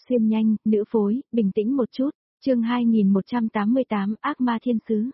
xuyên nhanh, nữ phối, bình tĩnh một chút, chương 2188 ác ma thiên sứ.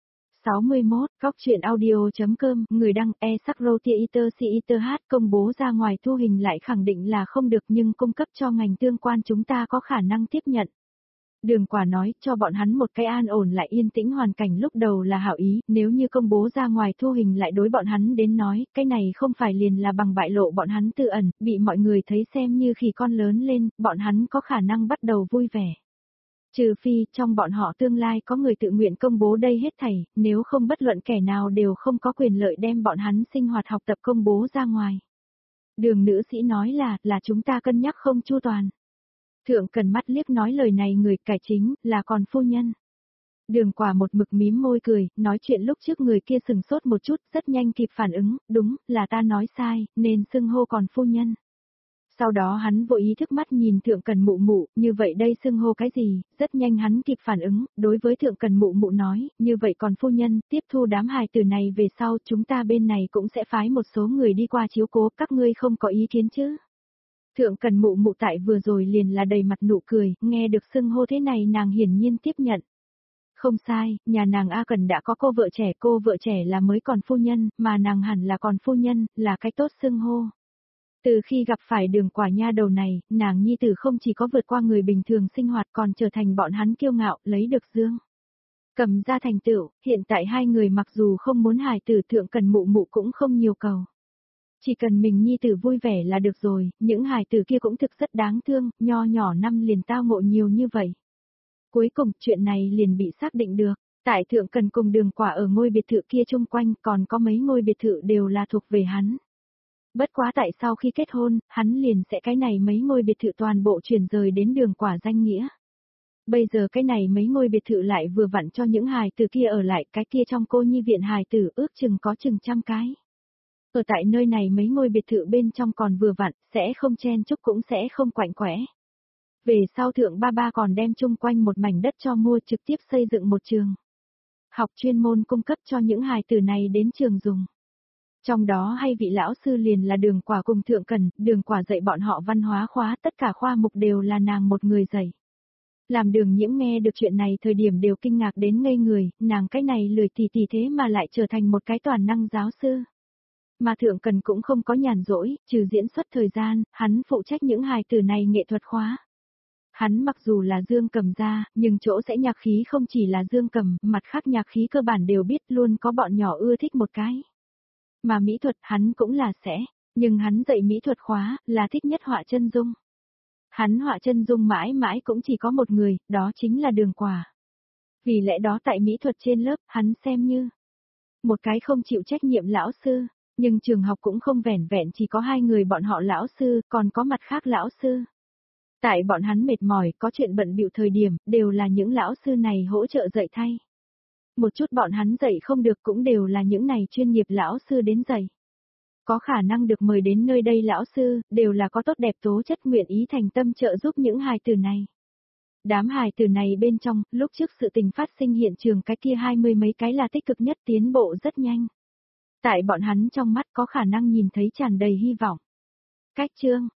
61, góc chuyện audio.com, người đăng e-sắc-rô-tia-iter-si-iter-h công bố ra ngoài thu hình lại khẳng định là không được nhưng cung cấp cho ngành tương quan chúng ta có khả năng tiếp nhận. Đường Quả nói cho bọn hắn một cái an ổn lại yên tĩnh hoàn cảnh lúc đầu là hảo ý, nếu như công bố ra ngoài thu hình lại đối bọn hắn đến nói, cái này không phải liền là bằng bại lộ bọn hắn tự ẩn, bị mọi người thấy xem như khi con lớn lên, bọn hắn có khả năng bắt đầu vui vẻ. Trừ phi trong bọn họ tương lai có người tự nguyện công bố đây hết thảy, nếu không bất luận kẻ nào đều không có quyền lợi đem bọn hắn sinh hoạt học tập công bố ra ngoài. Đường nữ sĩ nói là chúng ta cân nhắc không chu toàn. Thượng Cần mắt liếc nói lời này người cải chính là còn phu nhân. Đường Quả một mực mím môi cười, nói chuyện lúc trước người kia sừng sốt một chút, rất nhanh kịp phản ứng, đúng, là ta nói sai, nên xưng hô còn phu nhân. Sau đó hắn vội ý thức mắt nhìn Thượng Cần mụ mụ, như vậy đây xưng hô cái gì, rất nhanh hắn kịp phản ứng, đối với Thượng Cần mụ mụ nói, như vậy còn phu nhân, tiếp thu đám hài tử này về sau chúng ta bên này cũng sẽ phái một số người đi qua chiếu cố, các ngươi không có ý kiến chứ. Thượng Cần mụ mụ tại vừa rồi liền là đầy mặt nụ cười, nghe được xưng hô thế này nàng hiển nhiên tiếp nhận. Không sai, nhà nàng A Cần đã có cô vợ trẻ là mới còn phu nhân, mà nàng hẳn là còn phu nhân, là cái tốt xưng hô. Từ khi gặp phải Đường Quả nha đầu này, nàng nhi tử không chỉ có vượt qua người bình thường sinh hoạt còn trở thành bọn hắn kiêu ngạo, lấy được dương cầm ra thành tựu, hiện tại hai người mặc dù không muốn hài tử Thượng Cần mụ mụ cũng không nhiều cầu. Chỉ cần mình nhi tử vui vẻ là được rồi, những hài tử kia cũng thực rất đáng thương, nho nhỏ năm liền tao ngộ nhiều như vậy. Cuối cùng, chuyện này liền bị xác định được, tại Thượng Cần cùng Đường Quả ở ngôi biệt thự kia chung quanh còn có mấy ngôi biệt thự đều là thuộc về hắn. Bất quá tại sau khi kết hôn, hắn liền sẽ cái này mấy ngôi biệt thự toàn bộ chuyển rời đến Đường Quả danh nghĩa. Bây giờ cái này mấy ngôi biệt thự lại vừa vặn cho những hài tử kia ở lại, cái kia trong cô nhi viện hài tử ước chừng có chừng 100 cái. Ở tại nơi này mấy ngôi biệt thự bên trong còn vừa vặn, sẽ không chen chúc cũng sẽ không quạnh quẽ. Về sau Thượng ba còn đem chung quanh một mảnh đất cho mua trực tiếp xây dựng một trường học chuyên môn cung cấp cho những hài tử này đến trường dùng. Trong đó hay vị lão sư liền là Đường Quả cùng Thượng Cần, Đường Quả dạy bọn họ văn hóa khóa, tất cả khoa mục đều là nàng một người dạy. Làm Đường Nhiễm nghe được chuyện này thời điểm đều kinh ngạc đến ngây người, nàng cái này lười tì thế mà lại trở thành một cái toàn năng giáo sư. Mà Thượng Cần cũng không có nhàn rỗi, trừ diễn xuất thời gian, hắn phụ trách những hài tử này nghệ thuật khóa. Hắn mặc dù là dương cầm ra, nhưng chỗ sẽ nhạc khí không chỉ là dương cầm, mặt khác nhạc khí cơ bản đều biết luôn có bọn nhỏ ưa thích một cái. Mà mỹ thuật hắn cũng là sẽ, nhưng hắn dạy mỹ thuật khóa, là thích nhất họa chân dung. Hắn họa chân dung mãi mãi cũng chỉ có một người, đó chính là Đường Quả. Vì lẽ đó tại mỹ thuật trên lớp, hắn xem như một cái không chịu trách nhiệm lão sư, nhưng trường học cũng không vẻn vẹn chỉ có hai người bọn họ lão sư, còn có mặt khác lão sư. Tại bọn hắn mệt mỏi, có chuyện bận bịu thời điểm, đều là những lão sư này hỗ trợ dạy thay. Một chút bọn hắn dạy không được cũng đều là những này chuyên nghiệp lão sư đến dạy. Có khả năng được mời đến nơi đây lão sư, đều là có tốt đẹp tố chất nguyện ý thành tâm trợ giúp những hài tử này. Đám hài tử này bên trong, lúc trước sự tình phát sinh hiện trường cái kia 20 mấy cái là tích cực nhất tiến bộ rất nhanh. Tại bọn hắn trong mắt có khả năng nhìn thấy tràn đầy hy vọng. Cách chương